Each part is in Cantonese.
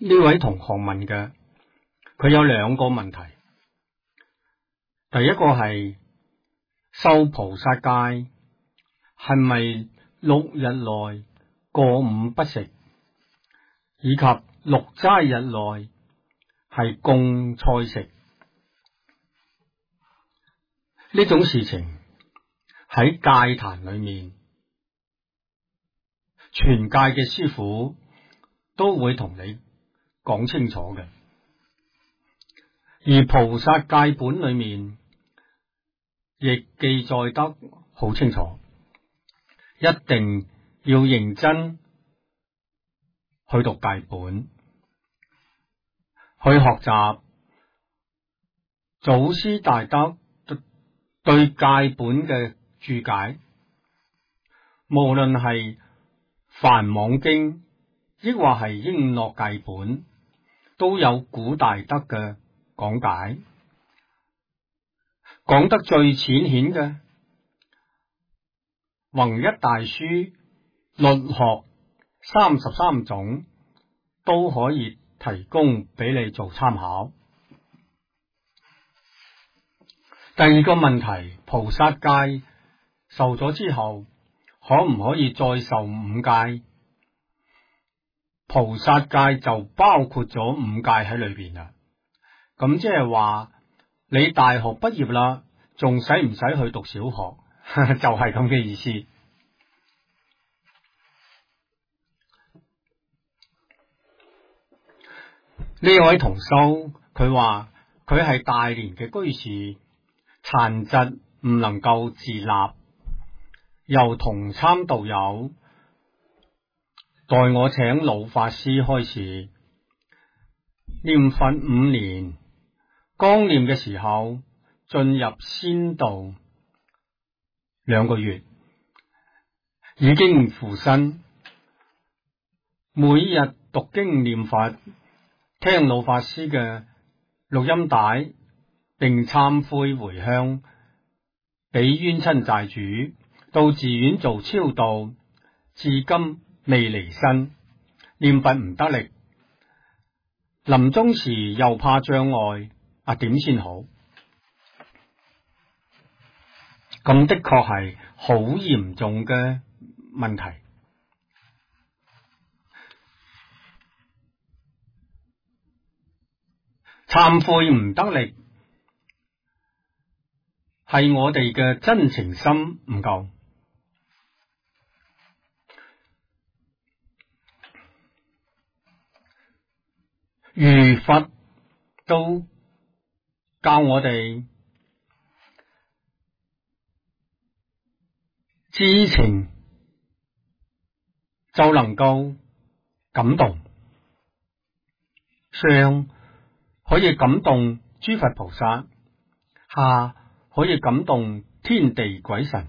呢位同學問嘅，佢有兩個問題。第一個係修菩薩戒係咪6日內過午不食，以及6齋日內係供菜食？呢種事情喺戒壇裏面，全戒嘅師傅都會同你講清楚嘅，而菩薩戒本裏面亦記載得好清楚，一定要認真去讀戒本，去學習祖師大德對戒本嘅注解，無論係梵網經抑或係瓔珞戒本，都有古大德嘅講解。講得最淺顯嘅弘一大書律學33種都可以提供俾你做參考。第二個問題，菩薩戒受咗之後，可唔可以再受5戒？菩薩戒就包括咗5戒喺裏邊啦。咁即係話你大學畢業啦，仲使唔使去讀小學？就係咁嘅意思。呢位同修佢話佢係大連嘅居士，殘疾唔能夠自立，由同參道友代我請老法師開示念佛5年，剛念嘅時候進入仙道2個月，已經附身，每日讀經念佛，聽老法師嘅錄音帶，並懺悔回向，俾冤親債主，到寺院做超度，至今未離身，念佛唔得力，臨終時又怕障礙，點先好？咁的確係好嚴重嘅問題。懺悔唔得力，係我哋嘅真情心唔夠。如佛都教我哋知情就能夠感動，上可以感動諸佛菩薩，下可以感動天地鬼神。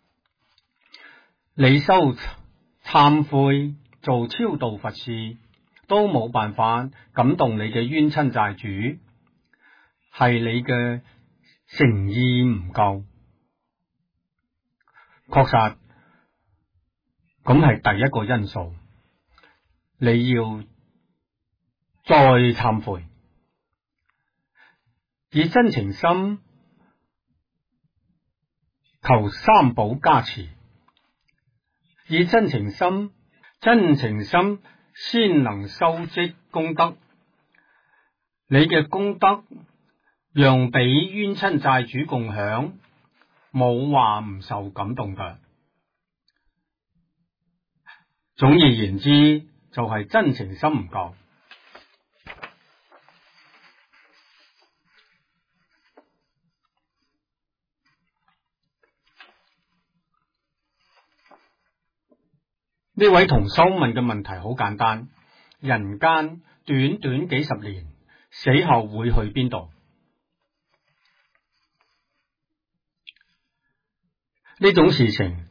你修懺悔做超度佛事，都冇辦法感動你嘅冤親債主，係你嘅誠意唔夠。確實，咁係第一個因素，你要再懺悔，以真情心求三寶加持，以真情心先能收積功德。你嘅功德讓俾冤親債主共享，冇話唔受感動噶。總而言之，就係真情心唔夠。呢位同修問嘅問題好簡單，人間短短幾十年，死後會去邊度？呢種事情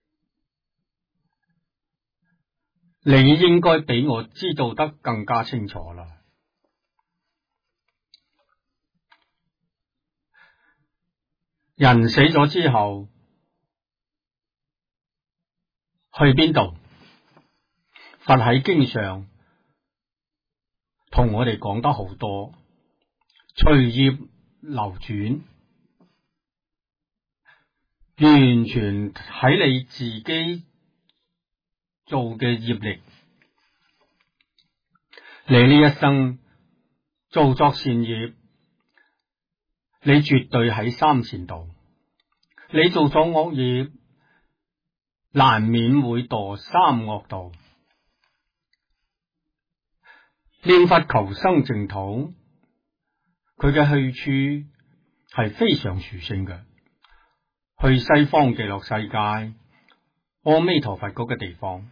你應該比我知道得更加清楚啦。人死咗之後去邊度？佛喺經上同我哋講得好多，隨業流轉，完全喺你自己做嘅業力。你呢一生做作善業，你絕對喺三善道；你做咗惡業，難免會墮三惡道。念佛求生淨土，佢嘅去處係非常殊勝嘅，去西方極樂世界阿彌陀佛嗰個地方。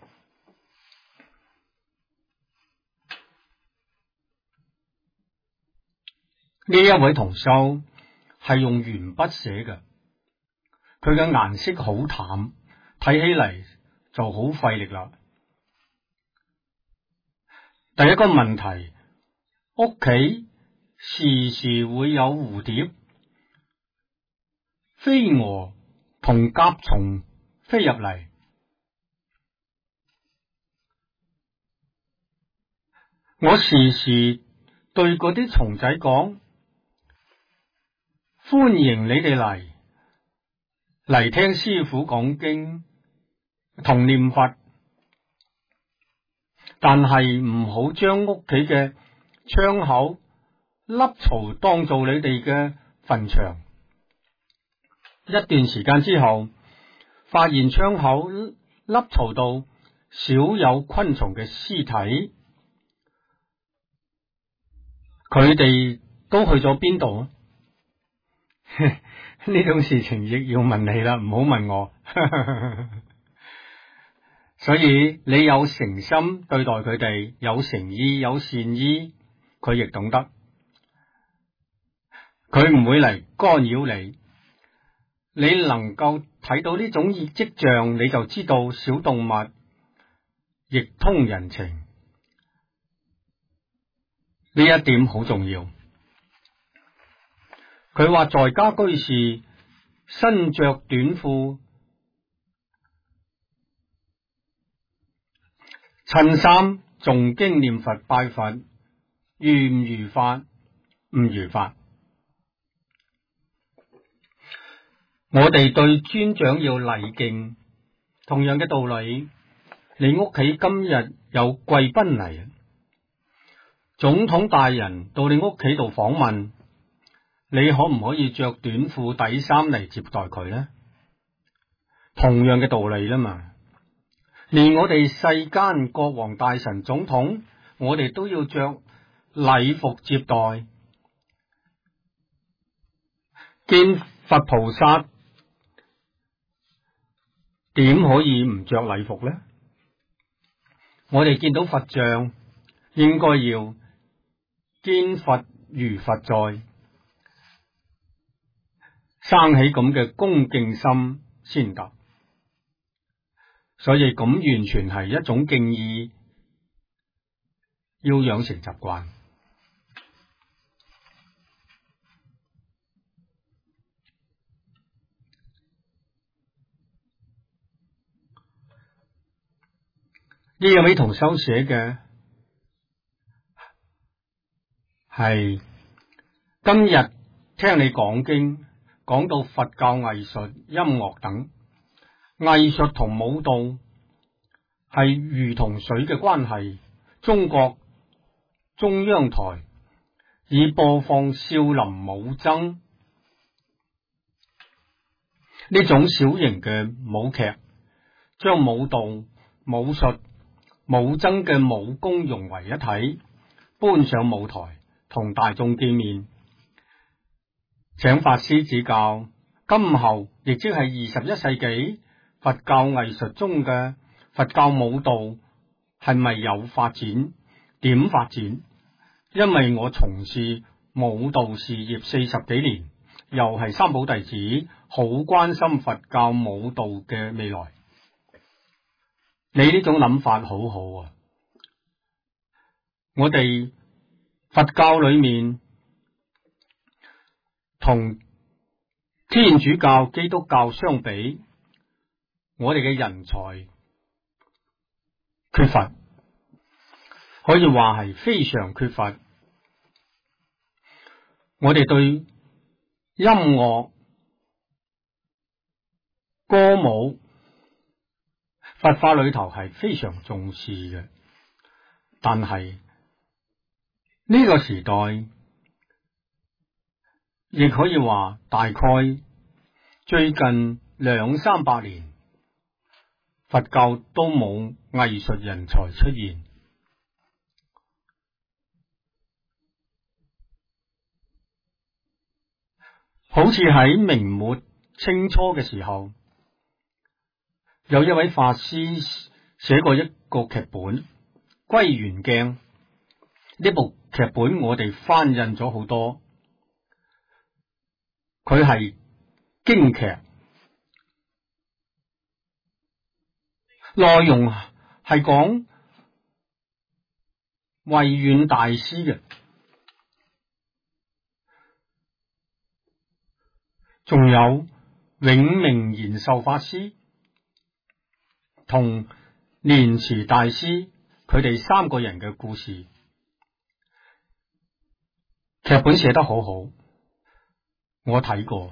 呢一位同修係用鉛筆寫嘅，佢嘅顏色好淡，睇起嚟就好費力啦。第一個問題，屋企時時會有蝴蝶、飛蛾同甲蟲飛入嚟，我時時對嗰啲蟲仔講：歡迎你哋嚟聽師父講經同念佛，但係唔好將屋企嘅窗口凹槽當做你哋嘅墳場。一段時間之後，發現窗口凹槽度少有昆蟲嘅屍體，佢哋都去咗邊度啊？呢種事情亦要問你啦，唔好問我。所以你有誠心對待佢哋，有誠意有善意，佢亦懂得，佢唔會嚟干擾你。你能夠睇到呢種跡象，你就知道小動物亦通人情，呢一點好重要。佢話在家居士身着短褲、襯衫誦經念佛拜佛，如唔如法？唔如法。我哋對尊長要禮敬，同樣嘅道理，你屋企今日有貴賓嚟，總統大人到你屋企度訪問，你可唔可以着短褲底衫嚟接待佢呢？同樣嘅道理啦嘛，連我哋世間國王大臣總統，我哋都要着禮服接待。見佛菩薩點可以唔着禮服呢？我哋見到佛像，應該要見佛如佛在，生起咁嘅恭敬心先得。所以咁完全係一種敬意，要養成習慣。呢一位同修寫嘅係今日聽你講經，講到佛教藝術、音樂等藝術同舞蹈係如同水嘅關係。中國中央台以播放少林武僧呢種小型嘅舞劇，將舞蹈、武術、武僧嘅武功融為一體，搬上舞台同大眾見面，請法師指教。今後亦即係21世紀佛教藝術中嘅佛教舞蹈係咪有發展？點發展？因為我從事舞蹈事業40幾年，又係三寶弟子，好關心佛教舞蹈嘅未來。你呢種諗法好好啊！我哋佛教裏面同天主教、基督教相比，我哋嘅人才缺乏， 可以話係非常缺乏。我哋對音樂、歌舞、佛法裏頭係非常重視嘅，但係呢個時代亦可以話大概最近200-300年，佛教都冇藝術人才出現。好似喺明末清初嘅時候，有一位法師寫過一個劇本《歸元鏡》。呢部劇本我哋翻印咗好多，佢係京劇，內容係講慧遠大師嘅，仲有永明延壽法師同蓮池大師，佢哋3個人嘅故事。劇本寫得好好，我睇過，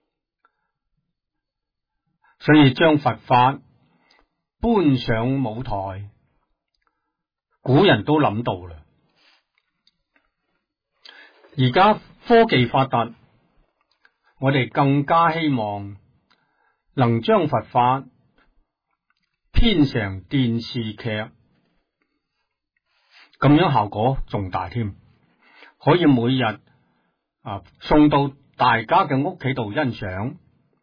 所以將佛法搬上舞台，古人都諗到啦。而家科技發達，我哋更加希望能將佛法編成電視劇，咁樣效果仲大添。可以每日送到大家嘅屋企度欣賞，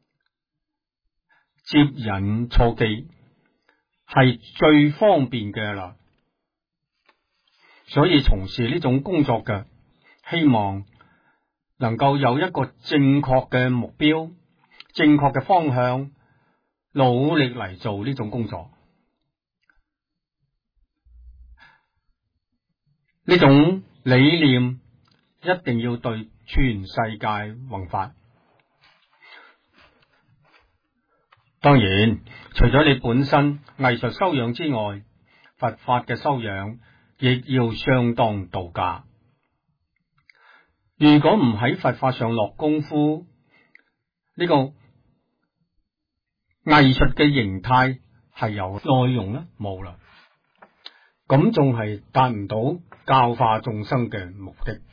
接引錯記係最方便嘅啦。所以從事呢種工作嘅，希望能夠有一個正確嘅目標、正確嘅方向，努力嚟做呢種工作。呢種理念一定要對全世界弘法。當然，除咗你本身藝術修養之外，佛法嘅修養亦要相當度假。如果唔喺佛法上落功夫，呢個藝術嘅形態係有內容呢？冇啦，咁仲係達唔到教化眾生嘅目的。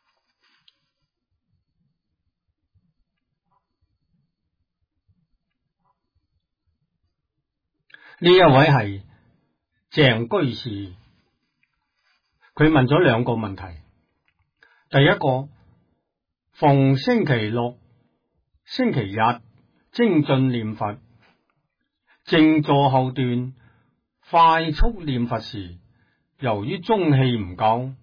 呢一位係鄭居士，佢問咗2個問題。第一個，逢星期六、星期日精進念佛，靜坐後段快速念佛時，由於中氣唔夠，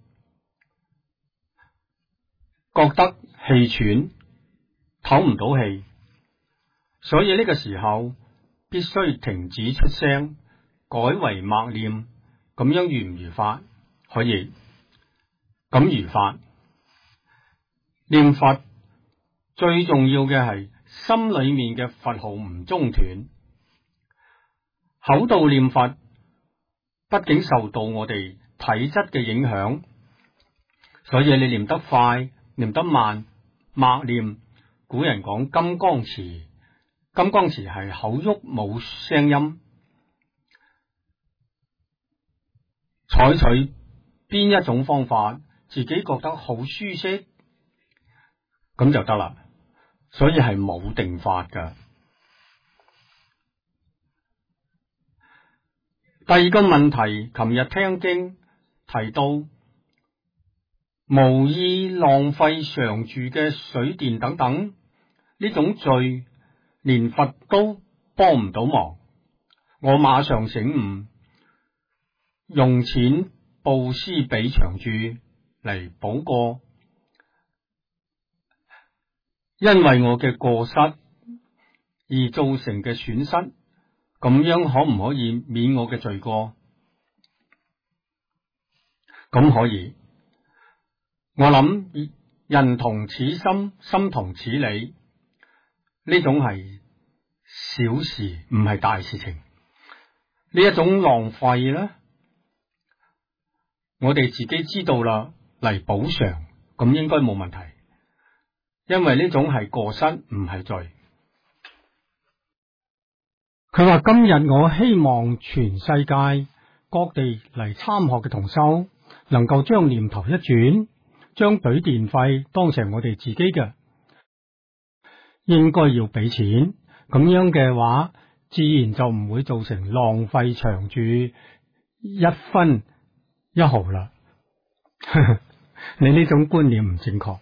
覺得氣喘，唞唔到氣，所以呢個時候必須停止出聲，改為默念，咁樣如唔如法？可以，咁如法。念佛最重要嘅係心裏面嘅佛號唔中斷，口度念佛畢竟受到我哋體質嘅影響，所以你念得快，念得慢，默念。古人講金剛持，金剛持係口喐冇聲音，採取邊一種方法，自己覺得好舒適，咁就得啦。所以係冇定法噶。第二個問題，琴日聽經提到，無意浪費常住嘅水電等等呢種罪，連佛都幫唔到忙。我馬上醒悟，用錢布施俾常住嚟補過，因為我嘅過失而造成嘅損失，咁樣可唔可以免我嘅罪過？咁可以。我諗人同此心，心同此理，呢種係小事，唔係大事情。呢一種浪費呢， 我哋自己知道啦，嚟補償，咁應該冇問題，因為呢種係過失，唔係罪。佢話今日我希望全世界各地嚟參學嘅同修，能夠將念頭一轉，將懟電費當成我哋自己嘅，應該要俾錢，咁樣嘅話，自然就唔會造成浪費長住一分一毫啦。你呢種觀念唔正確，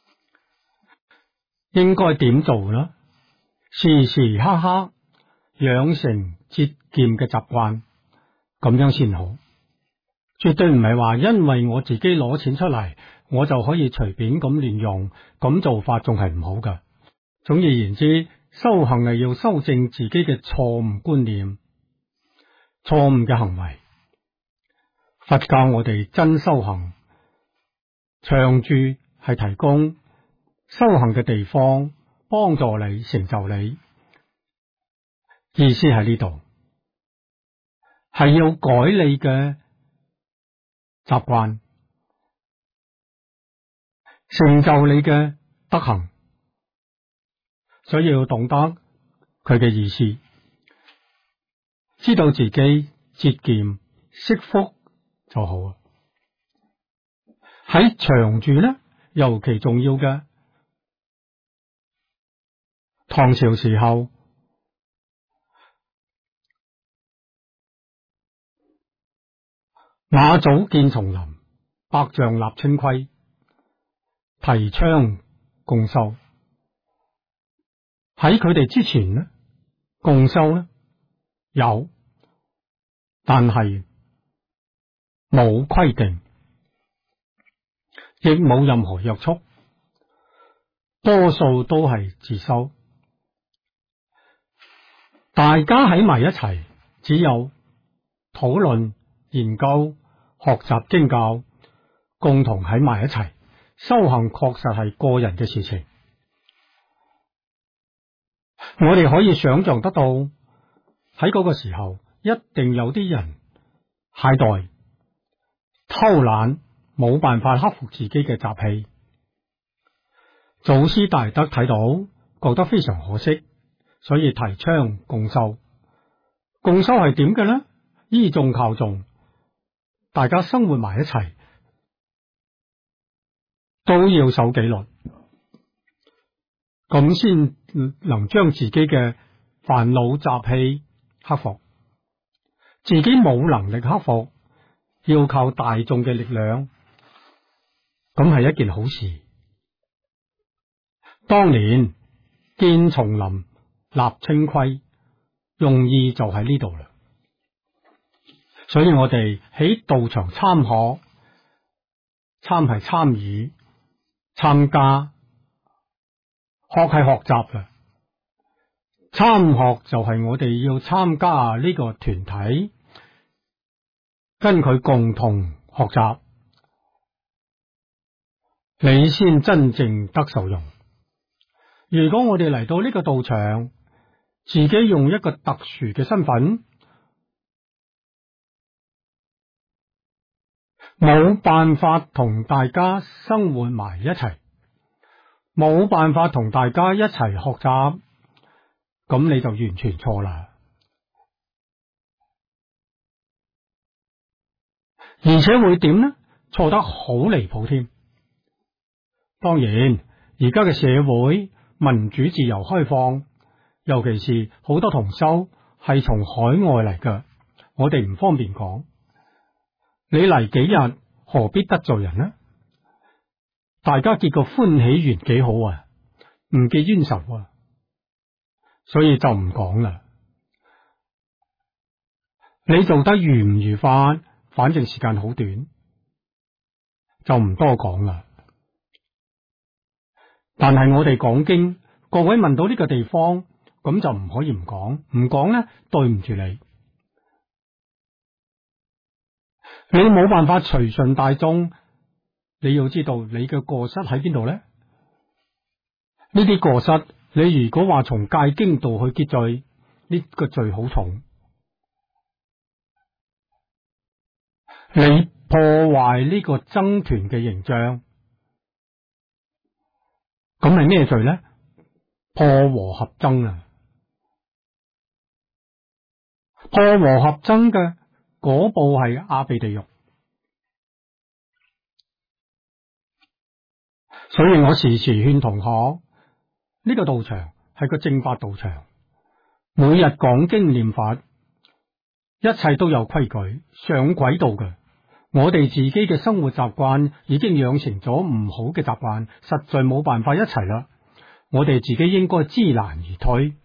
應該點做呢？時時刻刻養成節儉嘅習慣，咁樣先好。絕對唔係話因為我自己攞錢出嚟，我就可以隨便咁亂用，咁做法仲係唔好噶。總而言之，修行係要修正自己嘅錯誤觀念、錯誤嘅行為。佛教我哋真修行，長住係提供修行嘅地方，幫助你成就你。意思喺呢度，係要改你嘅習慣，成就你嘅德行。所以要懂得佢嘅意思，知道自己節儉惜福就好啦。喺長住呢，尤其重要嘅，唐朝時候，馬祖建叢林，百丈立清規，提倡共修。喺佢哋之前呢，共修呢有，但係冇規定，亦冇任何約束，多數都係自修。大家喺埋一齊，只有討論、研究、學習經教，共同喺埋一齊。修行確實係個人嘅事情。我哋可以想象得到，喺嗰個時候，一定有啲人懈怠、偷懶，冇辦法克服自己嘅習氣。祖師大德睇到，覺得非常可惜，所以提倡共修。共修係點嘅呢？依眾靠眾，大家生活埋一齊，都要守紀律，咁先能將自己嘅煩惱習氣克服。自己冇能力克服，要靠大眾嘅力量，咁係一件好事。當年建叢林、立清規，用意就喺呢度啦。所以我哋喺道場參學，參係參與、參加，學係學習嘅。參學就係我哋要參加呢個團體，跟佢共同學習，你先真正得受用。如果我哋嚟到呢個道場，自己用一個特殊嘅身份，冇辦法同大家生活埋一齊，冇辦法同大家一齊學習，咁你就完全錯啦。而且會點呢？錯得好離譜添。當然，而家嘅社會民主自由開放，尤其是好多同修係從海外嚟嘅，我哋唔方便講。你嚟幾日，何必得罪人呢？大家結個歡喜緣幾好啊，唔結冤仇啊，所以就唔講啦。你做得愉唔愉快，反正時間好短，就唔多講啦。但係我哋講經，各位問到呢個地方，咁就唔可以唔講，唔講呢，對唔住你。你冇辦法隨順大眾，你要知道你嘅過失喺邊度呢？呢啲過失，你如果話從戒經度去結罪，呢個罪好重。你破壞呢個僧團嘅形象，咁係咩罪呢？破和合僧啊！破和合僧嘅嗰部係阿鼻地獄，所以我時時勸同學，呢個道場係個正法道場，每日講經念法，一切都有規矩，上軌道嘅。我哋自己嘅生活習慣已經養成咗唔好嘅習慣，實在冇辦法一齊啦。我哋自己應該知難而退。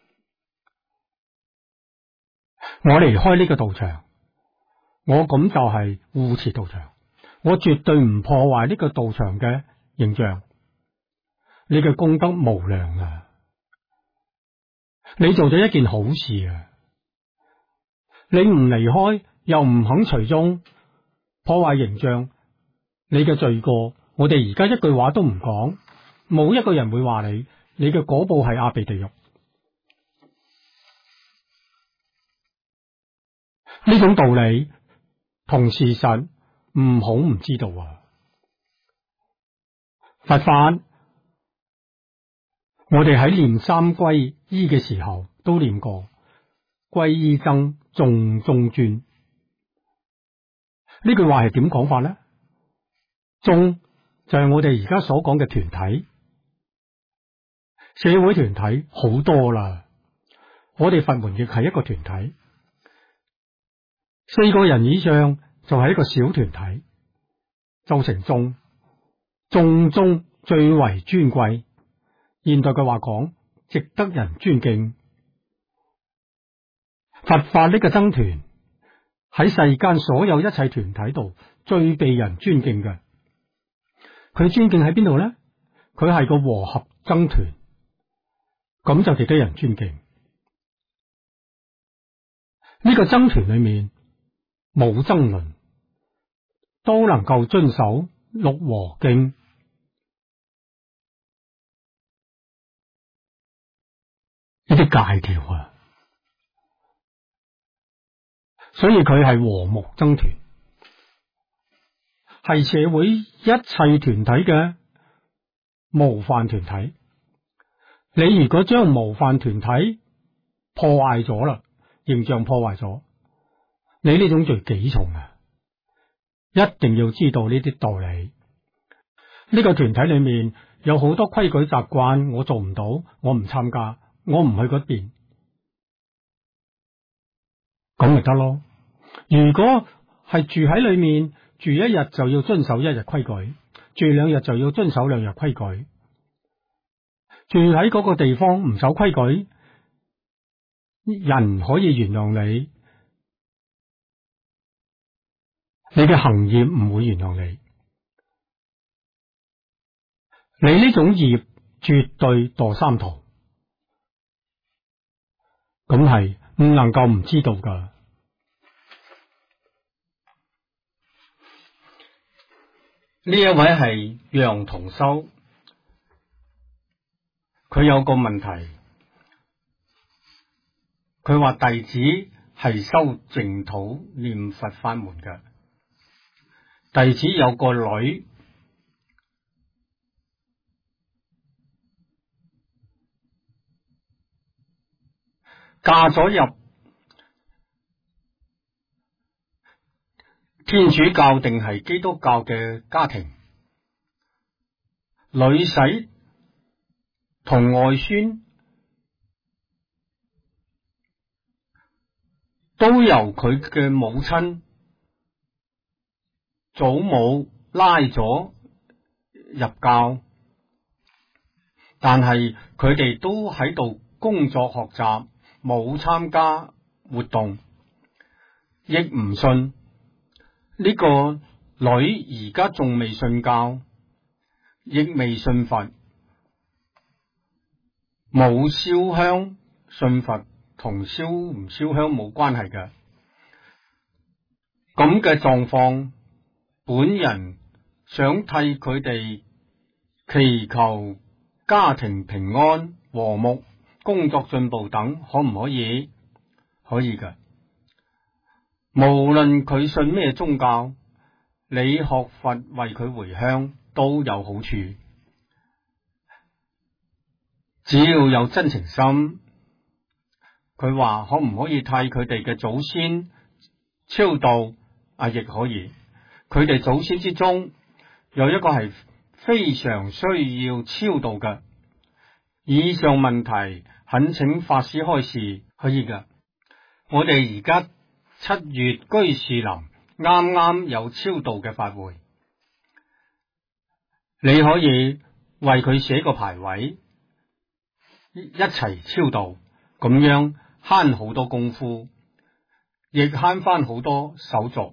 我離開呢個道場，我咁就係護持道場，我絕對唔破壞呢個道場嘅形象。你嘅功德無量啊！你做咗一件好事啊！你唔離開，又唔肯隨眾，破壞形象，你嘅罪過，我哋而家一句話都唔講，冇一個人會話你嘅嗰部係阿鼻地獄。呢種道理同事實唔好唔知道啊！佛法，我哋喺念三皈依嘅時候都念過，皈依僧眾中尊。呢句話係點講法呢？眾就係我哋而家所講嘅團體，社會團體好多啦。我哋佛門亦係一個團體，4個人以上就係一個小團體，就成眾。眾中最為尊貴，現代嘅話講，值得人尊敬。佛法呢個僧團喺世間所有一切團體度最被人尊敬嘅，佢尊敬喺邊度呢？佢係個和合僧團，咁就值得人尊敬。呢個僧團裏面冇爭論，都能夠遵守六和經，呢啲戒條啊，所以佢係和睦僧團，係社會一切團體嘅模範團體。你如果將模範團體破壞咗啦，形象破壞咗，你呢種罪幾重啊？一定要知道呢啲道理。呢個團體裏面有好多規矩習慣，我做唔到，我唔參加，我唔去嗰邊，咁咪得咯。如果係住喺裏面，住一日就要遵守一日規矩，住2日就要遵守2日規矩。住喺嗰個地方唔守規矩，人可以原諒你，你嘅行業唔會原諒你。你呢種業絕對墮三途，咁係唔能夠唔知道噶。呢一位係楊同修，佢有個問題，佢話弟子係修淨土念佛法門嘅，弟子有個女，嫁咗入天主教定係基督教嘅家庭，女婿同外孫都由佢嘅母親祖母拉咗入教，但係佢哋都喺度工作學習，冇參加活動，亦唔信。呢個女而家仲未信教，亦未信佛，冇燒香信佛，同燒唔燒香冇關係嘅。咁嘅狀況，本人想替佢哋祈求家庭平安和睦、工作進步等，可唔可以？可以嘅。無論佢信咩宗教， 你學佛為佢回向都有好處，只要有真情心。佢話可唔可以替佢哋嘅祖先超度？亦可以。佢哋祖先之中有一個係非常需要超度嘅。以上問題懇請法師開示。可以㗎。我哋而家7月居士林啱啱有超度嘅法會，你可以為佢寫個牌位，一齊超度，咁樣慳好多功夫，亦慳翻好多手續。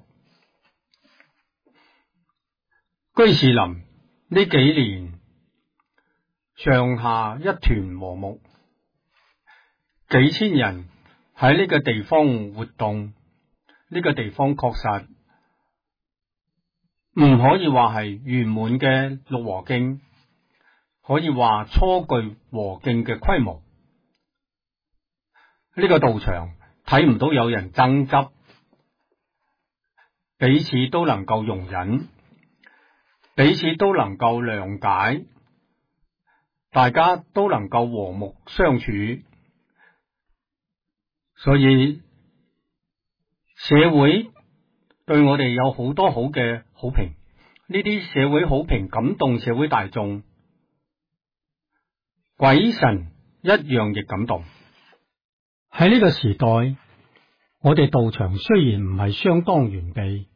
居士林呢幾年上下一團和睦，幾千人喺呢個地方活動，呢個地方確實唔可以話係圓滿嘅六和敬，可以話初具和敬嘅規模。呢個道場睇唔到有人爭執，彼此都能夠容忍，彼此都能夠諒解，大家都能夠和睦相處。所以社會對我哋有好多好嘅好評，呢啲社會好評感動社會大眾，鬼神一樣亦感動。喺呢個時代，我哋道場雖然唔係相當完備，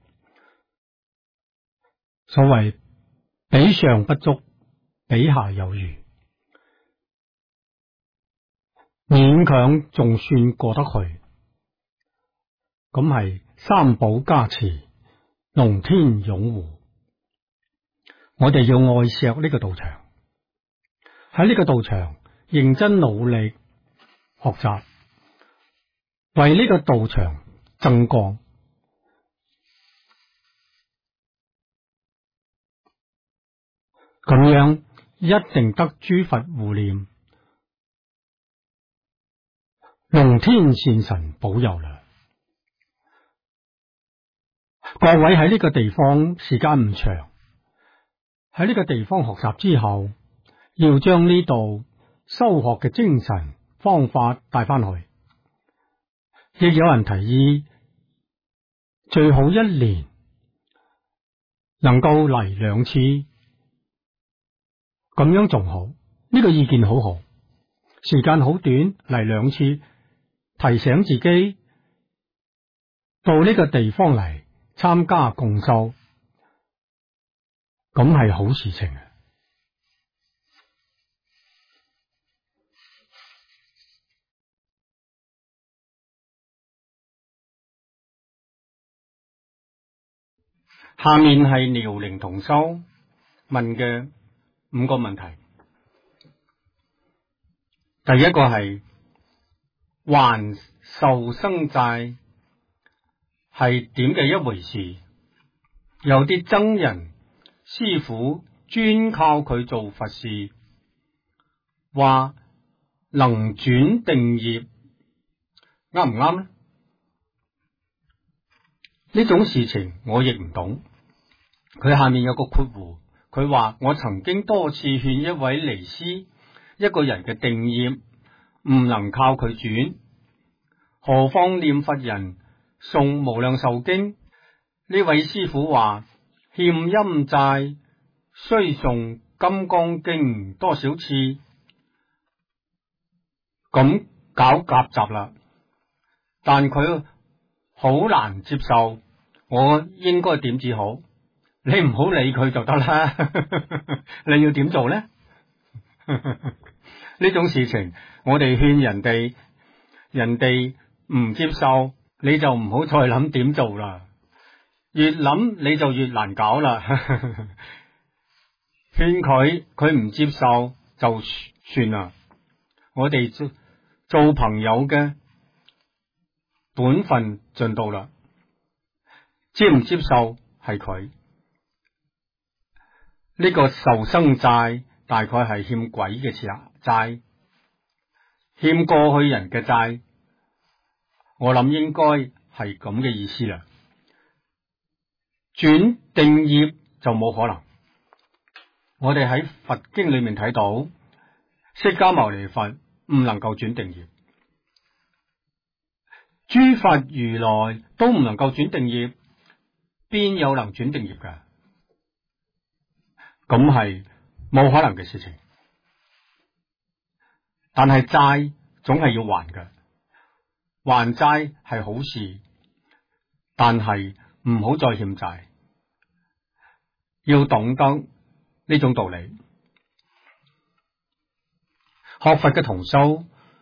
所謂比上不足，比下有餘，勉強仲算過得去。咁係三寶加持，龍天擁護，我哋要愛錫呢個道場，喺呢個道場認真努力學習，為呢個道場增光。咁樣一定得諸佛護念，龍天善神保佑啦。各位喺呢個地方時間唔長，喺呢個地方學習之後，要將呢度修學嘅精神方法帶翻去。亦有人提議，最好一年能夠嚟2次，咁樣仲好。呢個意見好好，時間好短，嚟2次，提醒自己到呢個地方嚟參加共修，咁係好事情啊！下面係遼寧同修問嘅5個問題。第一個係還受生債係點嘅一回事？有啲僧人師傅專靠佢做佛事，話能轉定業，啱唔啱呢？呢種事情我亦唔懂。佢下面有個括弧，佢話我曾經多次勸一位尼師，一個人嘅定業唔能靠佢轉，何況念佛人誦無量壽經。呢位師傅話欠陰債，需誦金剛經多少次，咁搞夾雜啦。但佢好難接受，我應該點至好？你唔好理佢就得啦。你要點做呢？呢種事情我哋勸人哋，人哋唔接受，你就唔好再諗點做啦。越諗你就越難搞啦。勸佢唔接受就算啦。我哋做朋友嘅本分盡到啦，接唔接受係佢。呢個受生債大概係欠鬼嘅債，欠過去人嘅債，我諗應該係咁嘅意思啦。 轉定業就冇可能。我哋喺佛經裏面睇到，釋迦牟尼佛唔能夠轉定業，諸佛如來都唔能夠轉定業，邊有能轉定業㗎？咁係冇可能嘅事情。但係債總係要還嘅，還債係好事，但係唔好再欠債，要懂得呢種道理。學佛嘅同修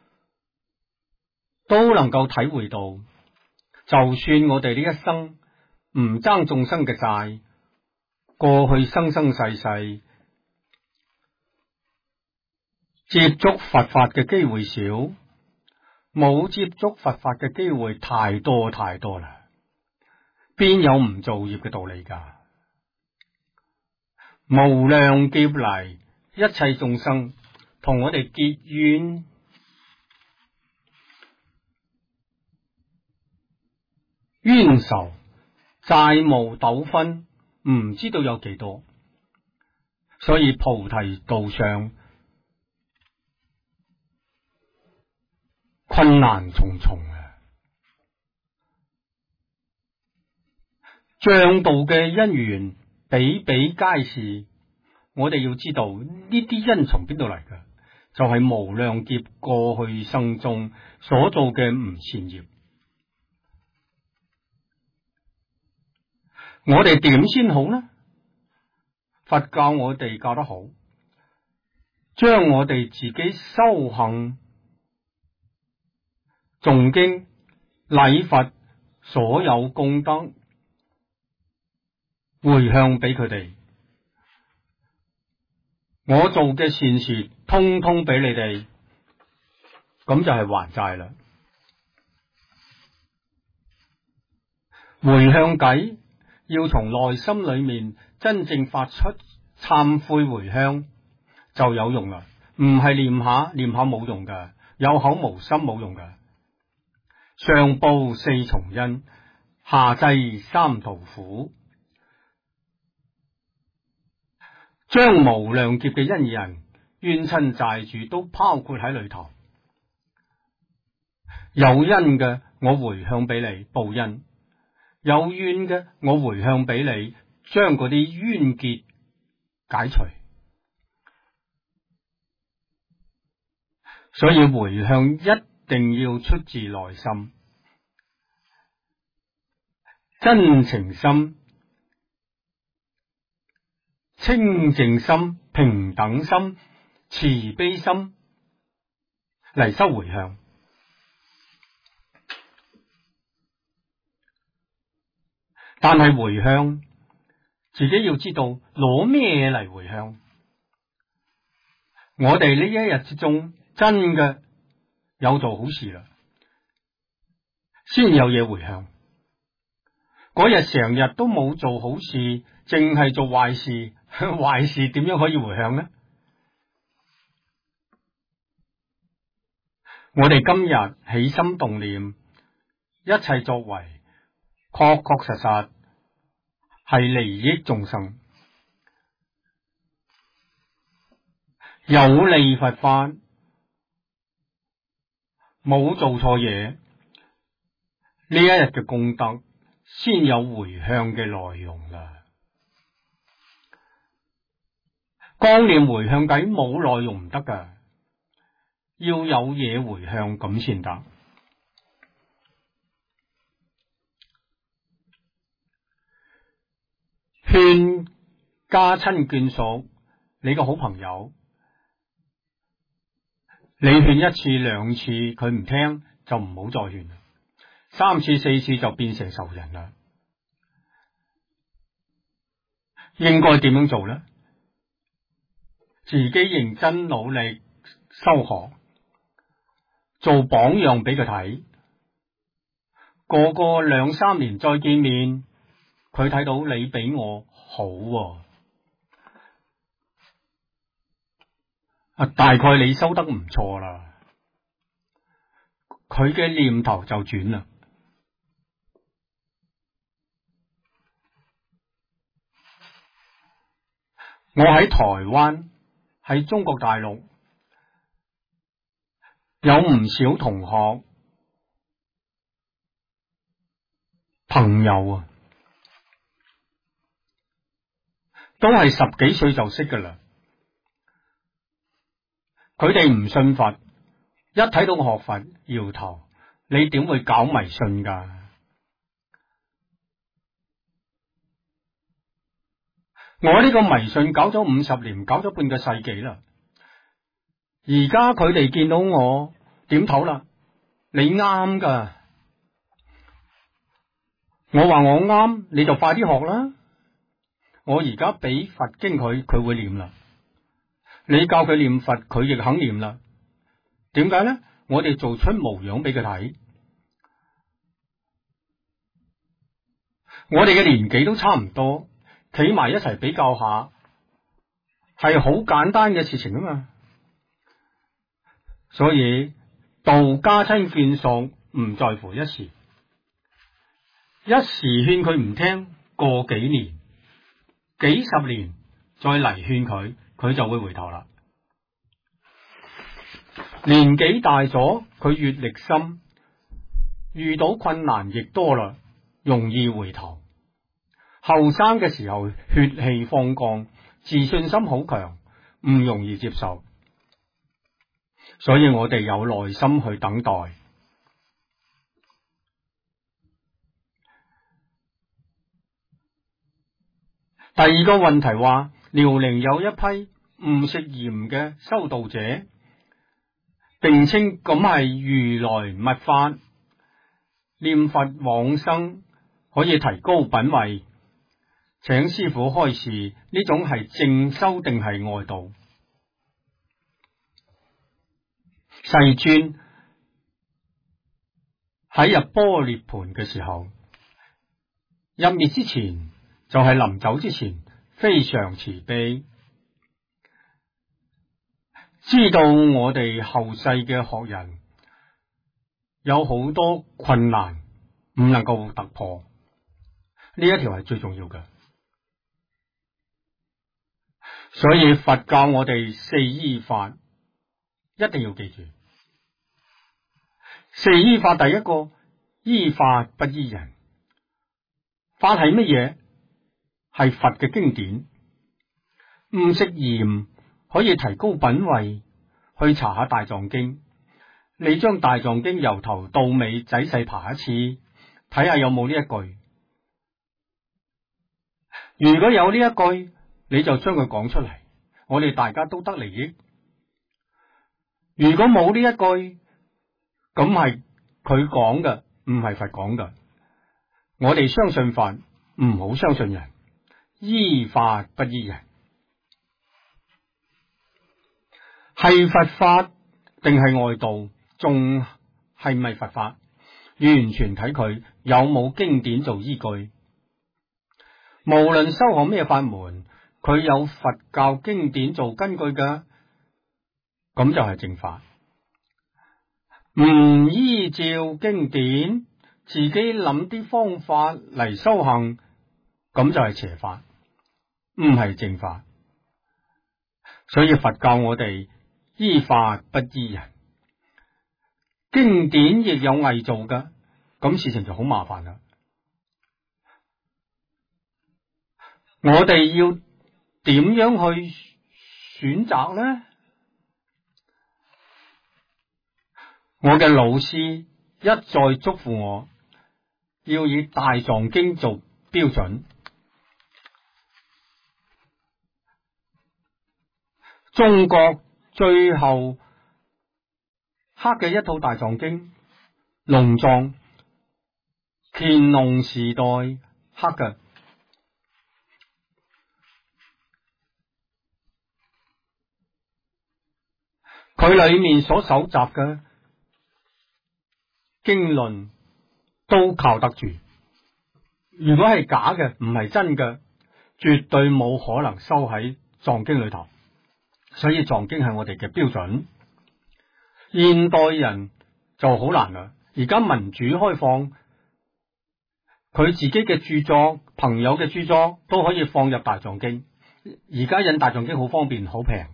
都能夠體會到，就算我哋呢一生唔爭眾生嘅債，過去生生世世接觸佛法嘅機會少，冇接觸佛法嘅機會太多太多啦，邊有唔造業嘅道理㗎？無量劫嚟，一切眾生同我哋結怨，冤仇債務糾紛唔知道有幾多，所以菩提道上困難重重啊！障道嘅因緣比比皆是，我哋要知道呢啲因從邊度嚟嘅，就係無量劫過去生中所做嘅唔善業。我哋點先好呢？佛教我哋教得好，將我哋自己修行、誦經、禮佛所有功德回向俾佢哋，我做嘅善事通通俾你哋，咁就係還債啦。回向偈要從內心裏面真正發出懺悔回向就有用啦，唔係念下冇用㗎，有口無心冇用㗎。上報四重恩，下濟三途苦，將無量劫嘅恩人、冤親債主都包括喺裏頭。有恩嘅我回向俾你報恩，有冤嘅我回向俾你將嗰啲冤結解除。所以回向一定要出自內心，真情心、清淨心、平等心、慈悲心嚟修回向。但係回向自己要知道攞咩嚟回向。我哋呢一日之中真嘅有做好事啦，先有嘢回向。嗰日成日都冇做好事，淨係做壞事，壞事點樣可以回向呢？我哋今日起心動念，一切作為，確確實實係利益眾生，有利佛法，冇做錯嘢，呢一日嘅功德先有回向嘅內容啦。光念回向偈冇內容唔得噶，要有嘢回向咁先得。勸家親眷屬，你個好朋友，你勸一次兩次佢唔聽，就唔好再勸，三次四次就變成仇人啦。應該點樣做呢？自己認真努力修學，做榜樣俾佢睇。過2、3年再見面，佢睇到你比我好喎，大概你修得唔錯啦，佢嘅念頭就轉啦。 我喺台灣，喺中國大陸有唔少同學朋友啊，都係10幾歲就識噶啦。佢哋唔信佛，一睇到我學佛搖頭，你點會搞迷信噶？我呢個迷信搞咗50年，搞咗半個世紀啦。而家佢哋見到我點頭啦，你啱噶。我話我啱，你就快啲學啦。我而家俾佛經佢會念啦。你教佢念佛，佢亦肯念啦。點解呢？我哋做出模樣俾佢睇。我哋嘅年紀都差唔多，企埋一齊比較下，係好簡單嘅事情啊嘛。所以道家親眷屬唔在乎一時，一時勸佢唔聽，過幾年、幾十年再嚟勸佢，佢就會回頭啦。年紀大咗，佢閱歷深，遇到困難亦多啦，容易回頭。後生嘅時候血氣方剛，自信心好強，唔容易接受。所以我哋有耐心去等待。第二個問題話，遼寧有一批唔食鹽嘅修道者，並稱咁係如來密法，念佛往生可以提高品位，請師父開示，呢種係正修定係外道？世尊喺入般涅槃嘅時候，入滅之前就係臨走之前，非常慈悲，知道我哋後世嘅學人有好多困難唔能夠突破，呢一條係最重要嘅。所以佛教我哋4依法一定要記住。4依法第一個，依法不依人。法係乜嘢？係佛嘅經典。唔食鹽可以提高品位，去查下大藏經。你將大藏經由頭到尾仔細爬一次，睇下有冇呢一句。如果有呢一句，你就將佢講出嚟，我哋大家都得利益。如果冇呢一句，咁係佢講嘅，唔係佛講嘅。我哋相信佛，唔好相信人，依法不依人。係佛法定係外道，仲係咪佛法？完全睇佢有冇經典做依據。無論修學咩法門，佢有佛教經典做根據嘅，咁就係正法。唔依照經典，自己諗啲方法嚟修行，咁就係邪法，唔係正法。所以佛教我哋依法不依人，經典亦有偽造嘅，咁事情就好麻煩啦。我哋要點樣去選擇呢？我嘅老師一再囑咐我，要以大藏經做標準。中國最後刻嘅一套大藏經，龍藏，乾隆時代刻嘅。佢裏面所搜集嘅經論都靠得住。如果係假嘅，唔係真嘅，絕對冇可能收喺藏經裏頭。所以藏經係我哋嘅標準。現代人就好難啦，而家民主開放，佢自己嘅著作、朋友嘅著作都可以放入大藏經， 而家印大藏經好方便好平，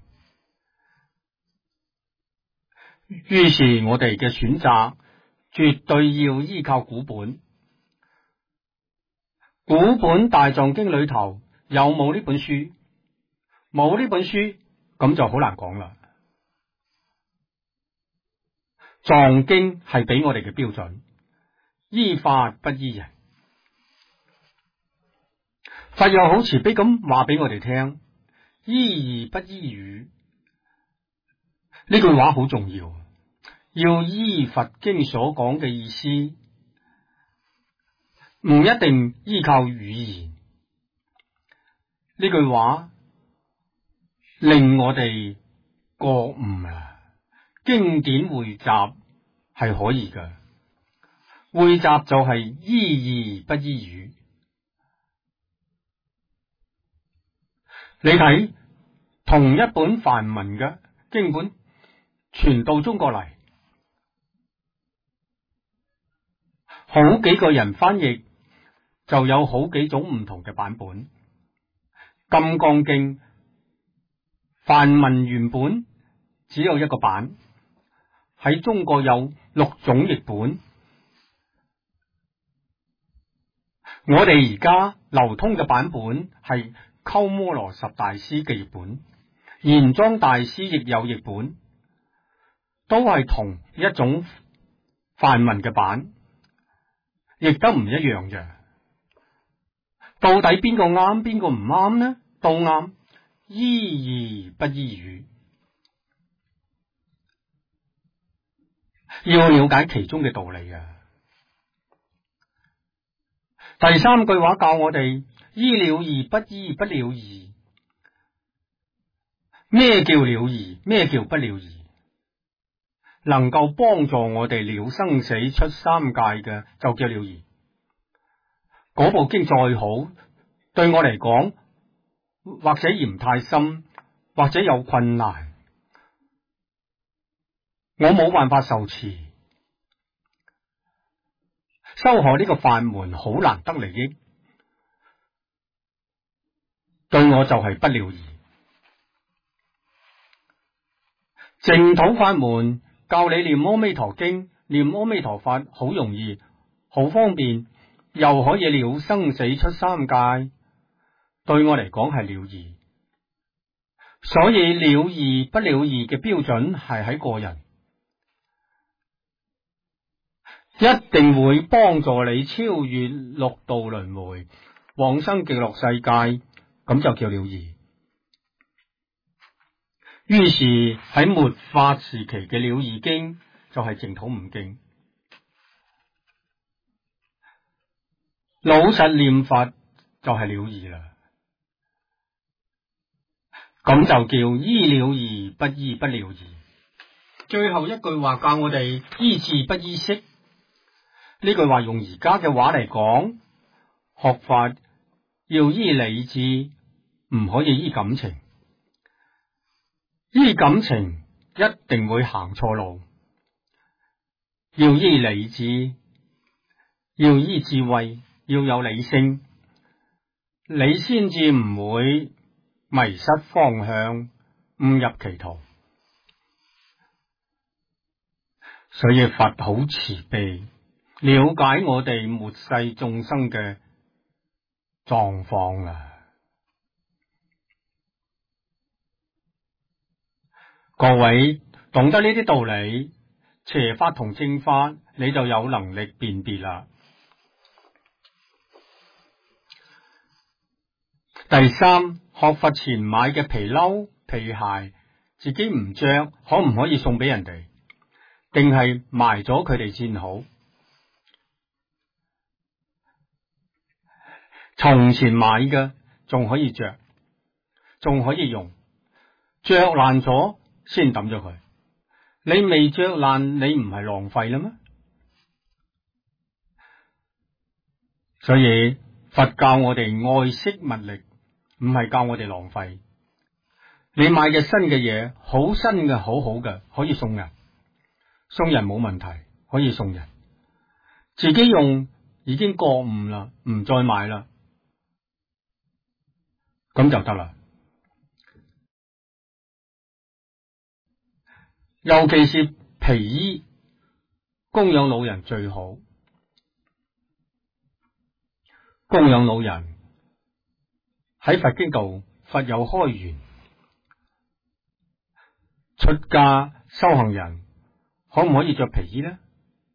於是我哋嘅選擇絕對要依靠古本。古本大藏經裏頭有冇呢本書？冇呢本書，咁就好難講啦。藏經係俾我哋嘅標準，依法不依人。佛又好慈悲咁話俾我哋聽，依義不依語。呢句話好重要，要依佛經所講嘅意思，唔一定依靠語言。呢句話令我哋覺悟啊！經典匯集係可以嘅，匯集就係依義不依語。你睇同一本梵文嘅經本傳到中國嚟，好幾個人翻譯就有好幾種唔同嘅版本。金剛經梵文原本只有一個版，喺中國有6種譯本。我哋而家流通嘅版本係鳩摩羅什大師嘅譯本，玄奘大師亦有譯本，都係同一種梵文嘅版，亦都唔一樣嘅。到底邊個啱，邊個唔啱呢？都啱，依義不依語。要了解其中嘅道理啊！第3句話教我哋依了義不依不了義。咩叫了義？咩叫不了義？能夠幫助我哋了生死出三界嘅就叫了義。嗰部經再好，對我嚟講，或者嫌太深，或者有困難，我冇辦法受持。修學呢個法門好難得利益，對我就係不了義。淨土法門教你念阿彌陀經，念阿彌陀佛好容易，好方便，又可以了生死出三界，對我嚟講係了義。所以了義不了義嘅標準係喺個人，一定會幫助你超越六道輪迴，往生極樂世界，咁就叫了義。於是喺末法時期嘅了義經就係淨土五經，老實念佛就係了義啦。咁就叫依了義不依不了義。最後一句話教我哋依智不依識。呢句話用而家嘅話嚟講，學法要依理智，唔可以依感情。依感情一定會行錯路，要依理智，要依智慧，要有理性，你先至唔會迷失方向，誤入歧途。所以佛好慈悲，了解我哋末世眾生嘅狀況啊！各位懂得呢啲道理，邪法同正法，你就有能力辨別啦。第三，學佛前買嘅皮褸、皮鞋，自己唔着，可唔可以送俾人哋？定係埋咗佢哋先好？從前買嘅仲可以着，仲可以用，着爛咗先抌咗佢。你未着爛，你唔係浪費啦咩？所以佛教我哋愛惜物力，唔係教我哋浪費。你買嘅新嘅嘢，好新嘅，好好嘅，可以送人，送人冇問題，可以送人。自己用已經覺悟啦，唔再買啦，咁就得啦。 尤其是皮衣，供養老人最好。供養老人喺佛經度，佛有開源。出家修行人可唔可以着皮衣呢？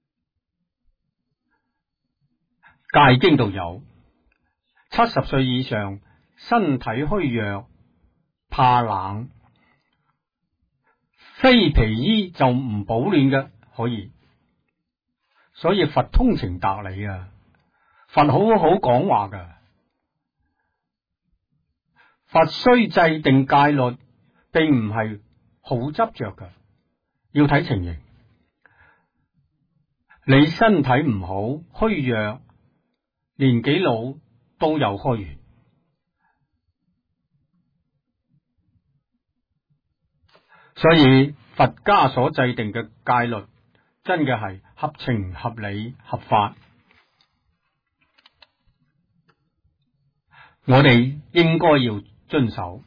戒經度有，70歲以上身體虛弱怕冷，非皮衣就唔保暖嘅可以。所以佛通情達理啊，佛好好講話噶。佛雖制定戒律，並唔係好執着噶，要睇情形。你身體唔好虛弱，年紀老都有開源。所以佛家所制定嘅戒律真嘅係合情合理合法，我哋應該要遵守。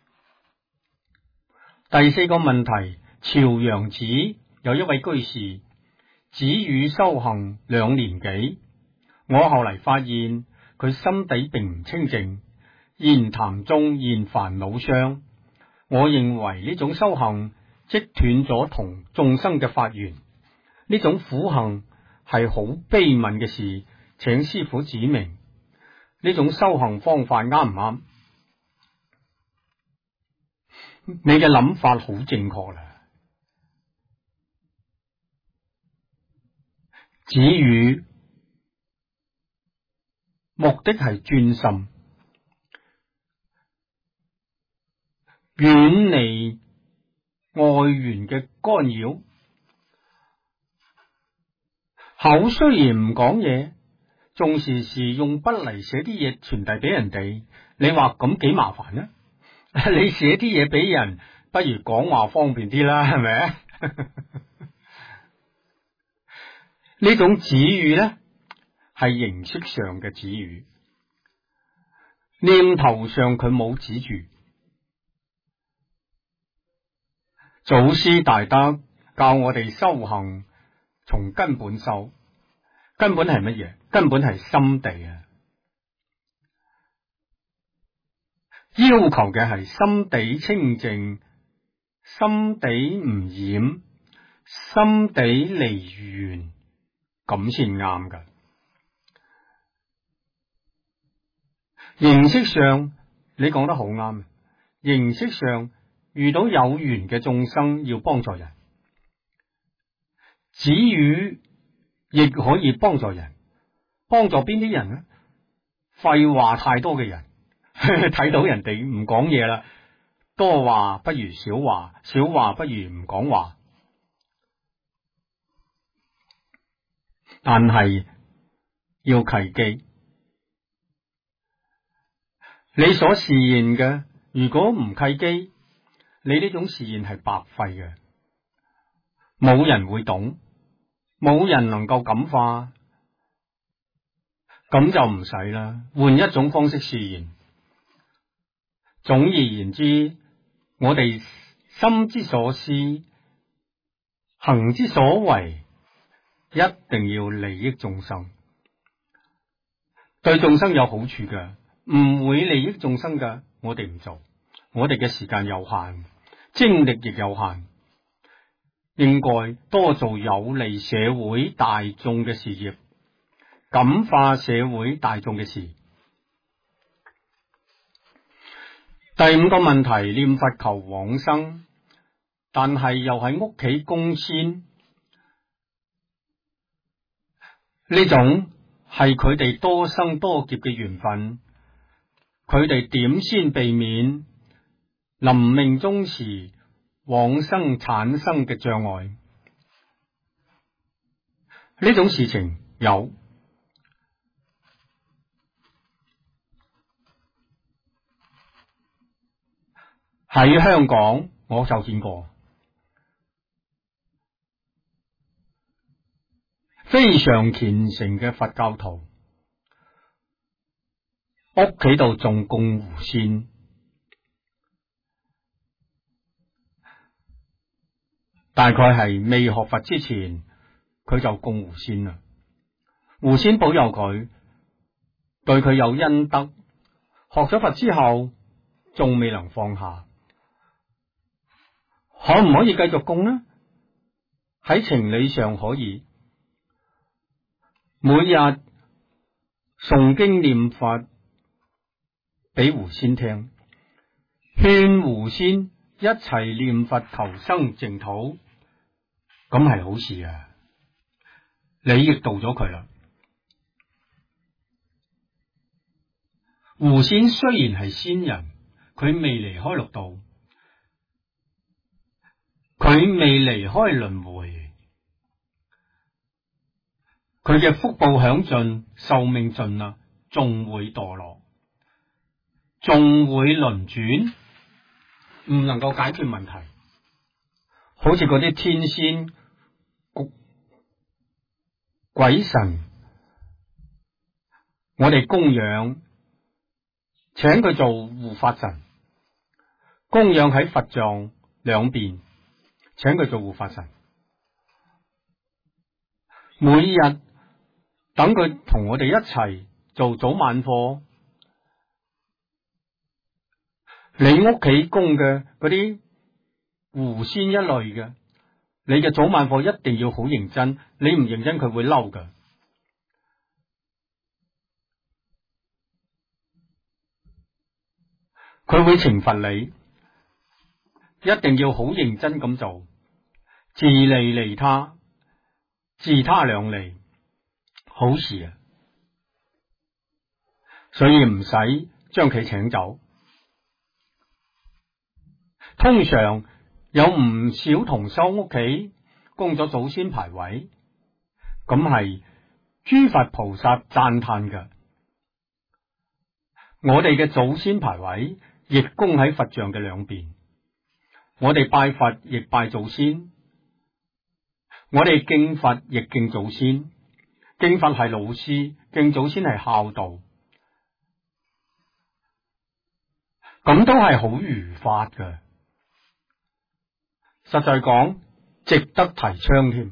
第4個問題，朝陽寺有一位居士，止語修行2年幾，我後嚟發現佢心底並唔清淨，言談中現煩惱相。我認為呢種修行即斷咗同眾生嘅法緣，呢種苦行係好悲憫嘅事，請師父指明呢種修行方法啱唔啱？你嘅諗法好正確啦。止語目的係專心，遠離外緣嘅干擾。口雖然唔講嘢，仲時時用筆嚟寫啲嘢傳遞俾人哋，你話咁幾麻煩呢？你寫啲嘢俾人，不如講話方便啲啦，係咪？呢種止語呢，係形式上嘅止語，念頭上佢冇止住。祖師大德教我哋修行，從根本修。根本係乜嘢？根本係心地啊！要求嘅係心地清淨，心地唔染，心地離緣，咁先啱噶。形式上你講得好啱，形式上遇到有緣嘅眾生要幫助人，止語亦可以幫助人。幫助邊啲人呢？廢話太多嘅人，睇到人哋唔講嘢啦，多話不如少話，少話不如唔講話。但係要契機，你所示現嘅，如果唔契機，你呢種示現係白費嘅，冇人會懂，冇人能夠感化，咁就唔使啦，換一種方式示現。總而言之，我哋心之所思，行之所為，一定要利益眾生，對眾生有好處嘅，唔會利益眾生嘅，我哋唔做。我哋嘅時間有限，精力亦有限，應該多做有利社會大眾嘅事業，感化社會大眾嘅事。第5個問題，念佛求往生，但係又喺屋企供仙，呢種係佢哋多生多劫嘅緣分，佢哋點先避免臨命終時往生產生嘅障礙？呢種事情有。喺香港我就見過，非常虔誠嘅佛教徒，屋企度仲供狐仙， 大概係未學佛之前，佢就供狐仙啦。狐仙保佑佢，對佢有恩德。學咗佛之後，仲未能放下，可唔可以繼續供呢？喺情理上可以，每日誦經念佛俾狐仙聽，勸狐仙一齊念佛求生淨土，咁係好事啊！你亦度咗佢啦。狐仙雖然係仙人，佢未離開六道，佢未離開輪迴，佢嘅福報享盡，壽命盡啦，仲會墮落，仲會輪轉，唔能夠解決問題。好似嗰啲天仙、鬼神，我哋供養，請佢做護法神，供養喺佛像兩邊，請佢做護法神，每日等佢同我哋一齊做早晚課。你屋企供嘅嗰啲狐仙一類嘅，你嘅早晚課一定要好認真，你唔認真佢會嬲㗎。佢會懲罰你，一定要好認真咁做，自利利他，自他兩利，好事啊！所以唔使將佢請走。通常有唔少同修屋企供咗祖先牌位，咁係諸佛菩薩讚歎嘅。我哋嘅祖先牌位亦供喺佛像嘅兩邊，我哋拜佛亦拜祖先，我哋敬佛亦敬祖先。敬佛係老師，敬祖先係孝道，咁都係好如法嘅。實在講，值得提倡添。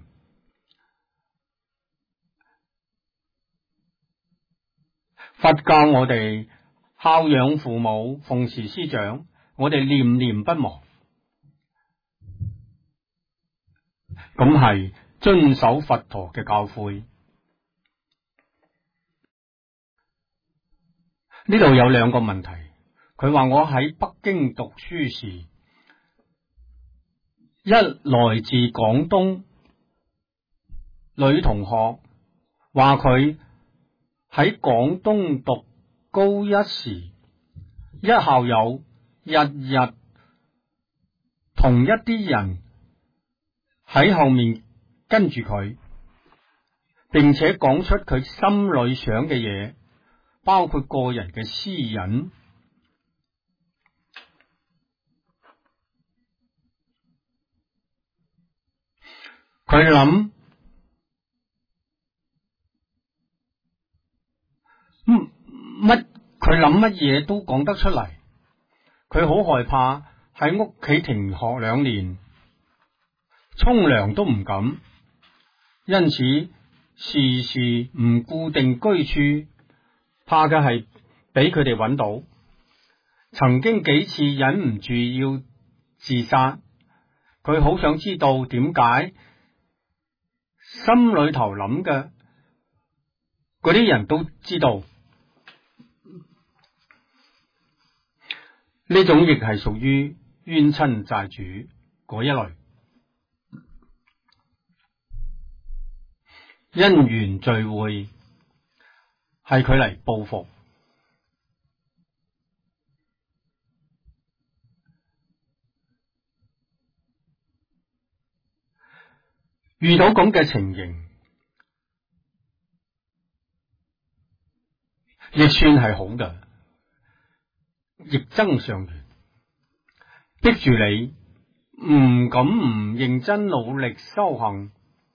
佛教我哋孝養父母，奉事師長，我哋念念不忘，咁係遵守佛陀嘅教誨。呢度有兩個問題，佢話我喺北京讀書時，一來自廣東女同學話佢喺廣東讀高一時，一校友日日同一啲人喺後面跟住佢，並且講出佢心裏想嘅嘢，包括個人嘅私隱。佢諗乜？佢諗乜嘢都講得出嚟。佢好害怕喺屋企停學2年，沖涼都唔敢，因此時時唔固定居處，怕嘅係俾佢哋揾到。曾經幾次忍唔住要自殺，佢好想知道點解。心裏頭諗嘅嗰啲人都知道，呢種亦係屬於冤親債主嗰一類，因緣聚會係佢嚟報復。遇到咁嘅情形，亦算係好嘅，逆增上緣，逼住你唔敢唔認真努力修行，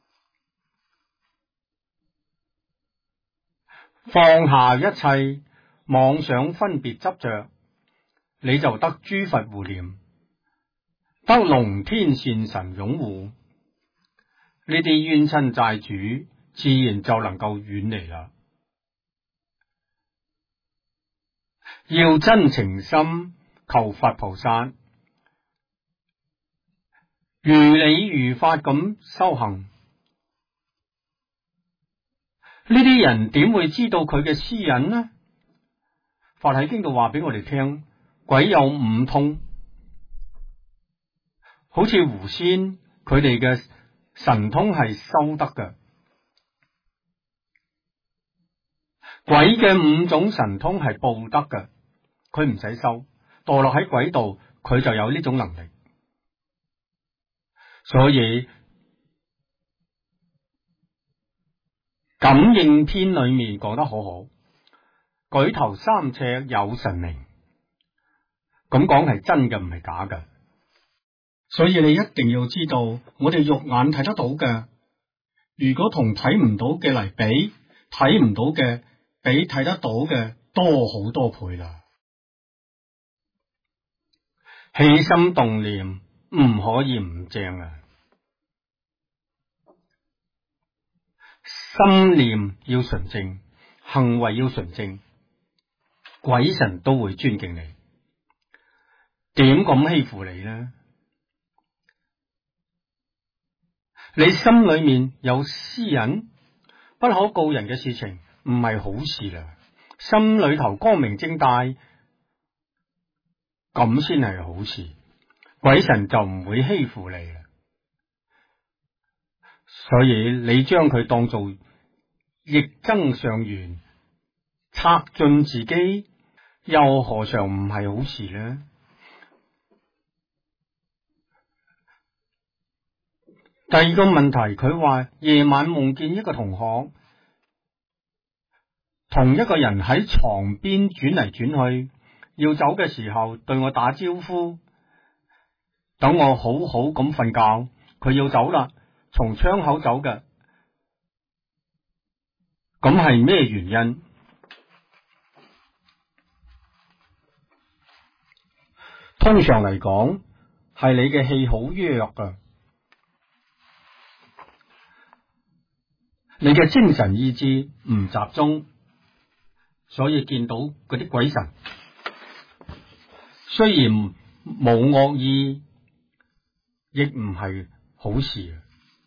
放下一切妄想分別執着，你就得諸佛護念， 得龍天善神擁護，呢啲冤親債主自然就能夠遠離啦。要真情心求佛菩薩，如理如法咁修行，呢啲人點會知道佢嘅私隱呢？佛喺經度話俾我哋聽，鬼有五通，好似狐仙佢哋嘅神通係修得嘅，鬼嘅五種神通係報得嘅，佢唔使修，墮落喺鬼道，佢就有呢種能力。所以感應篇裏面講得好好，舉頭三尺有神明，咁講係真嘅，唔係假嘅。所以你一定要知道，我哋肉眼睇得到嘅，如果同睇唔到嘅嚟比，睇唔到嘅比睇得到嘅多好多倍啦。起心動念唔可以唔正啊，心念要純正，行為要純正，鬼神都會尊敬你。點咁欺負你呢？你心裏面有私隱，不可告人嘅事情，唔係好事啦。心裏頭光明正大，咁先係好事，鬼神就唔會欺負你啦。所以你將佢當做逆增上緣，策進自己，又何嘗唔係好事呢？第二個問題，佢話夜晚夢見一個同學，同一個人喺床邊轉嚟轉去，要走嘅時候對我打招呼，等我好好咁瞓覺。佢要走啦，從窗口走嘅，咁係咩原因？通常嚟講，係你嘅氣好弱啊，你嘅精神意志唔集中，所以見到嗰啲鬼神，雖然冇惡意，亦唔係好事。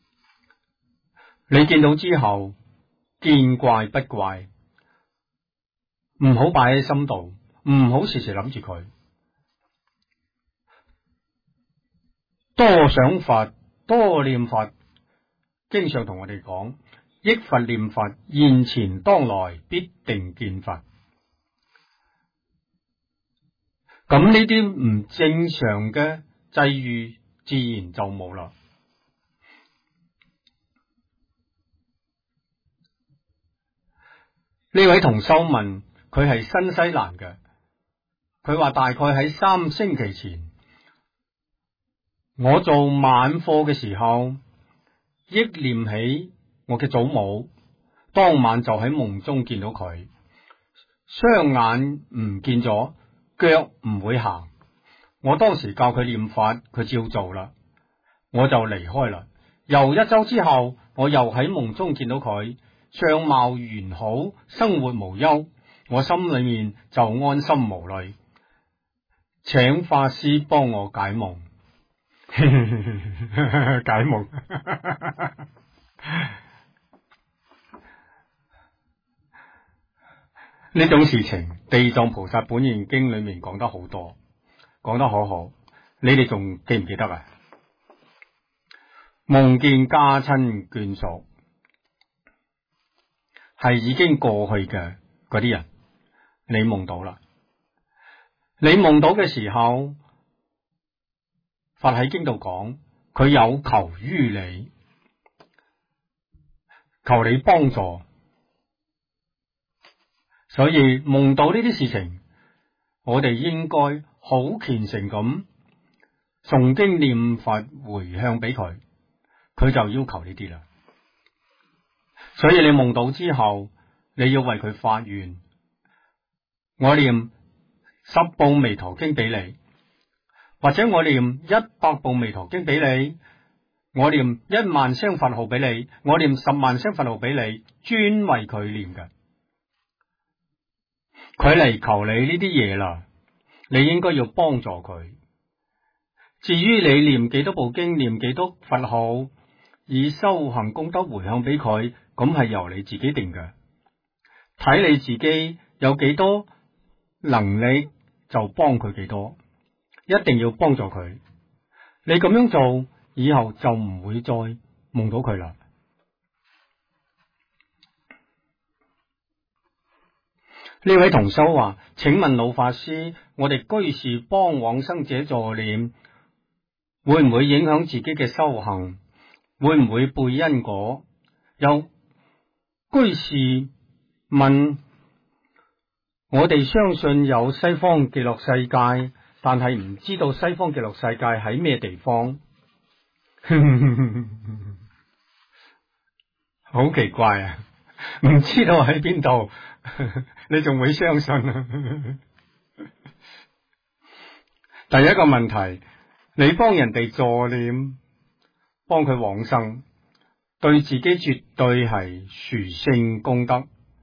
你見到之後，見怪不怪，唔好擺喺心度，唔好時時諗住佢，多想佛，多念佛。經常同我哋講，憶佛念佛，現前當來必定見佛。咁呢啲唔正常嘅際遇，自然就冇啦。呢位同修問，佢係新西蘭嘅，佢話大概喺3星期前，我做晚課嘅時候，憶念起我嘅祖母，當晚就喺夢中見到佢，雙眼唔見咗，腳唔會行。我當時教佢念法，佢照做啦，我就離開啦。又1周之後，我又喺夢中見到佢，相貌完好，生活無憂，我心裏面就安心無慮，請法師幫我解夢。解夢呢種事情，地藏菩薩本願經裏面講得好多，講得好好，你哋仲記唔記得啊？夢見家親眷屬係已經過去嘅嗰啲人，你夢到啦。你夢到嘅時候，佛喺經度講，佢有求於你，求你幫助。所以夢到呢啲事情，我哋應該好虔誠咁誦經念佛回向俾佢，佢就要求呢啲啦。所以你夢到之後，你要為佢發願，我念十部彌陀經俾你， 或者我念100部彌陀經俾你，我念1萬聲佛號俾你，我念10萬聲佛號俾你，專為佢念嘅。佢嚟求你呢啲嘢啦，你應該要幫助佢。至於你念幾多部經，念幾多佛號，以修行功德回向俾佢，咁係由你自己定嘅。睇你自己有幾多能力就幫佢幾多，一定要幫助佢。你咁樣做，以後就唔會再夢到佢啦。呢位同修話：請問老法師，我哋居士幫往生者助念，會唔會影響自己嘅修行？會唔會背因果？有居士問：我哋相信有西方極樂世界，但係唔知道西方極樂世界喺咩地方。好奇怪啊！唔知道喺邊度，你仲會相信啊？第一個問題，你幫人哋助念，幫佢往生，對自己絕對係殊勝功德，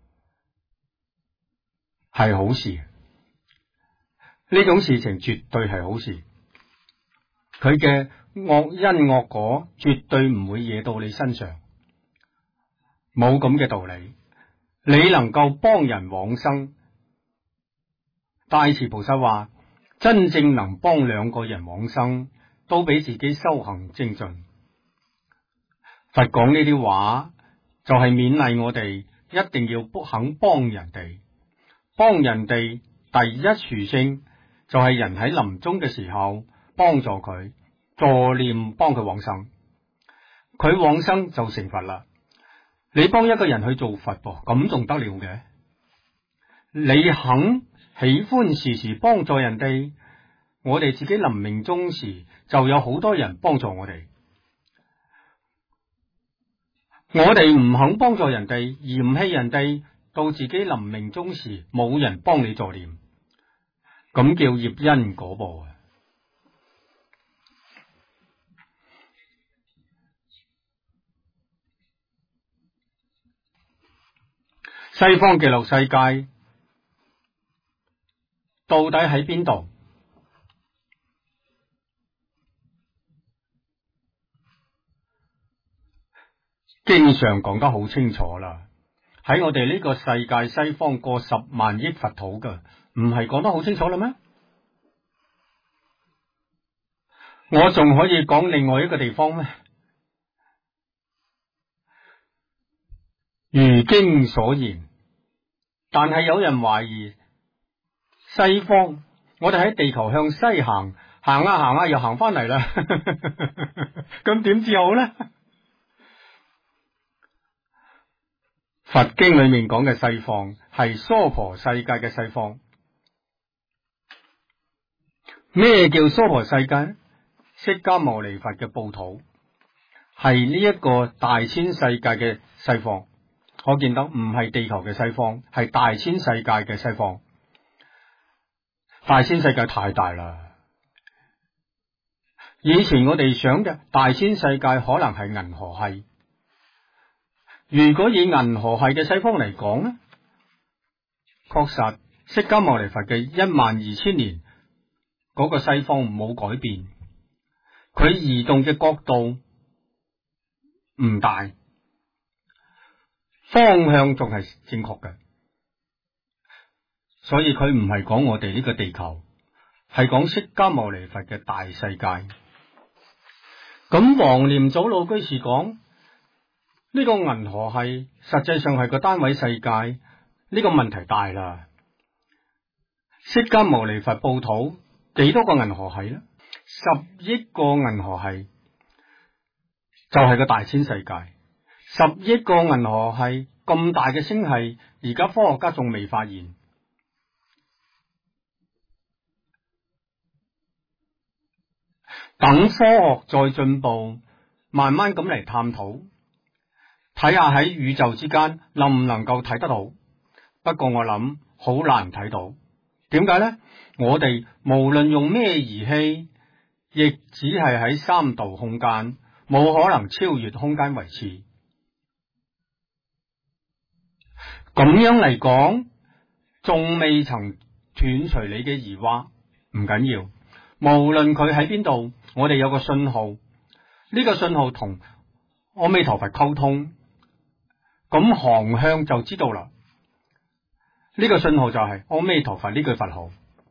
係好事。呢種事情絕對係好事，佢嘅惡因惡果絕對唔會惹到你身上，冇咁嘅道理。你能夠幫人往生，大慈菩薩話，真正能幫2個人往生，都比自己修行精進。佛講呢啲話就係勉勵我哋一定要肯幫人哋。幫人哋第一殊勝就係人喺臨終嘅時候幫助佢助念，幫佢往生，佢往生就成佛啦。你幫一個人去做佛噃，咁仲得了嘅？你肯喜歡時時幫助人哋，我哋自己臨命終時就有好多人幫助我哋。我哋唔肯幫助人哋，嫌棄人哋，到自己臨命終時冇人幫你助念，咁叫業因果報啊！西方極樂世界到底喺邊度？經上講得好清楚啦，喺我哋呢個世界西方過10萬億佛土㗎，唔係講得好清楚啦咩？我仲可以講另外一個地方咩？如經所言，但係有人懷疑西方，我哋喺地球向西行，行下行下又行翻嚟啦，咁點至好呢？佛經裏面講嘅西方係娑婆世界嘅西方。咩叫娑婆世界呢？釋迦牟尼佛嘅報土係呢一個大千世界嘅西方，可見得唔係地球嘅西方，係大千世界嘅西方。大千世界太大啦，以前我哋想嘅大千世界可能係銀河系。如果以銀河系嘅西方嚟講呢，確實釋迦牟尼佛嘅12000年嗰個西方冇改變，佢移動嘅角度唔大，方向仲係正確嘅，所以佢唔係講我哋呢個地球，係講釋迦牟尼佛嘅大世界。咁黃念祖老居士講，呢個銀河系實際上係個單位世界，呢個問題大啦。釋迦牟尼佛報土幾多個銀河系呢？10億個銀河系就係個大千世界。10億個銀河系咁大嘅星系，而家科學家仲未發現。等科學再進步，慢慢咁嚟探討，睇下喺宇宙之間能唔能夠睇得到。不過我諗好難睇到。點解呢？我哋無論用咩儀器， 亦只係喺三度空間，冇可能超越空間維次。咁樣嚟講，仲未曾斷除你嘅疑惑，唔緊要。無論佢喺邊度，我哋有個信號，呢個信號同阿彌陀佛溝通，咁航向就知道啦。呢個信號就係阿彌陀佛呢句佛號。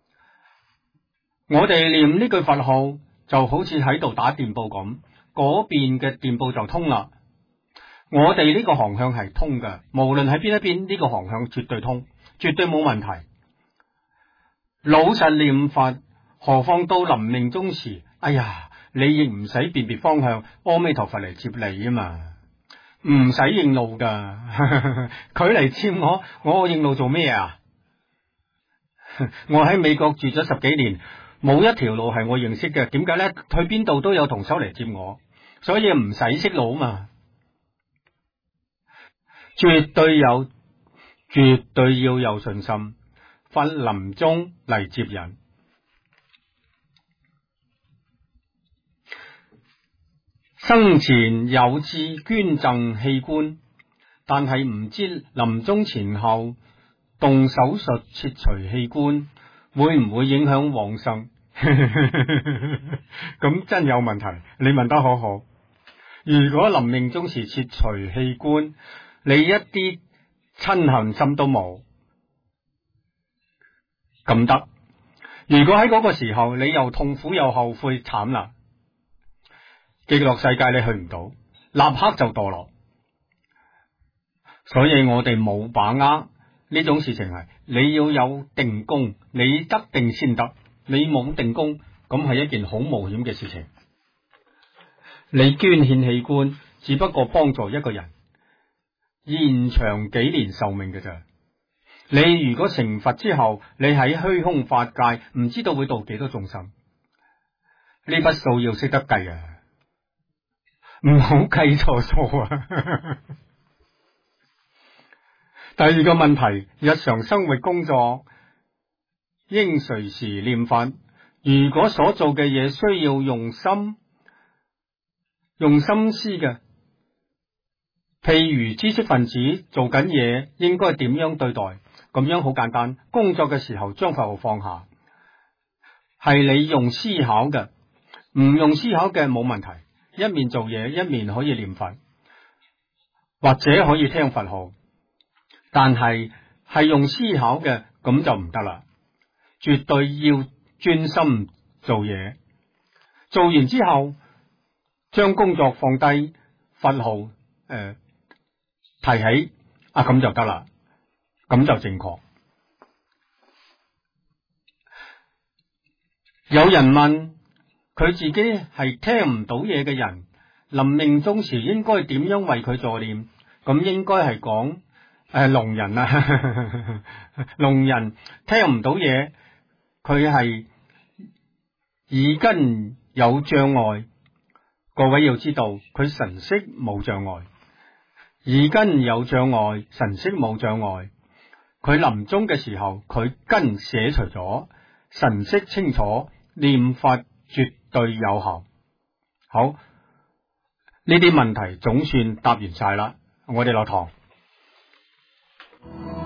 我哋念呢句佛號就好似喺度打電報咁，嗰邊嘅電報就通啦。我哋呢個航向係通嘅，無論喺邊一邊，呢個航向絕對通，絕對冇問題。老實念佛，何況到臨命終時，哎呀，你亦唔使辨別方向，阿彌陀佛嚟接你啊嘛，唔使認路噶。佢嚟接我認路做咩啊？我喺美國住咗10幾年，冇一條路係我認識嘅。點解呢？去邊度都有同修嚟接我，所以唔使識路啊嘛。絕對要有信心，佛臨終嚟接人。生前有志捐贈器官，但係唔知臨終前後動手術切除器官，會唔會影響往生？咁真有問題，你問得好好。如果臨命終時切除器官，你一啲親恨心都冇，咁得。如果喺嗰個時候你又痛苦又後悔，慘啦！極樂世界你去唔到，立刻就墮落。所以我哋冇把握呢種事情，係你要有定功，你得定先得。你冇定功，咁係一件好冒險嘅事情。你捐獻器官只不過幫助一個人延長幾年壽命嘅咋。你如果成佛之後，你喺虛空法界唔知道會度幾多眾生，呢筆數要識得計啊！唔好計錯數啊！第二個問題，日常生活工作應隨時念佛。如果所做嘅嘢需要用心思嘅，譬如知識分子做緊嘢，應該點樣對待？咁樣好簡單。工作嘅時候將佛號放下，係你用思考嘅，唔用思考嘅冇問題。一面做嘢，一面可以念佛，或者可以聽佛號。但係用思考嘅，咁就唔得啦。絕對要專心做嘢。做完之後，將工作放低，佛號提起，咁就得啦，咁就正確。有人問佢自己係聽唔到嘢嘅人，臨命終時應該點樣為佢助念？咁應該係講聾人啊，聾人聽唔到嘢，佢係耳根有障礙。各位要知道，佢神識冇障礙，耳根有障礙，神識冇障礙。佢臨終嘅時候，佢根捨除咗，神識清楚，念佛絕對有效。好，呢啲問題總算答完晒啦，我哋落堂。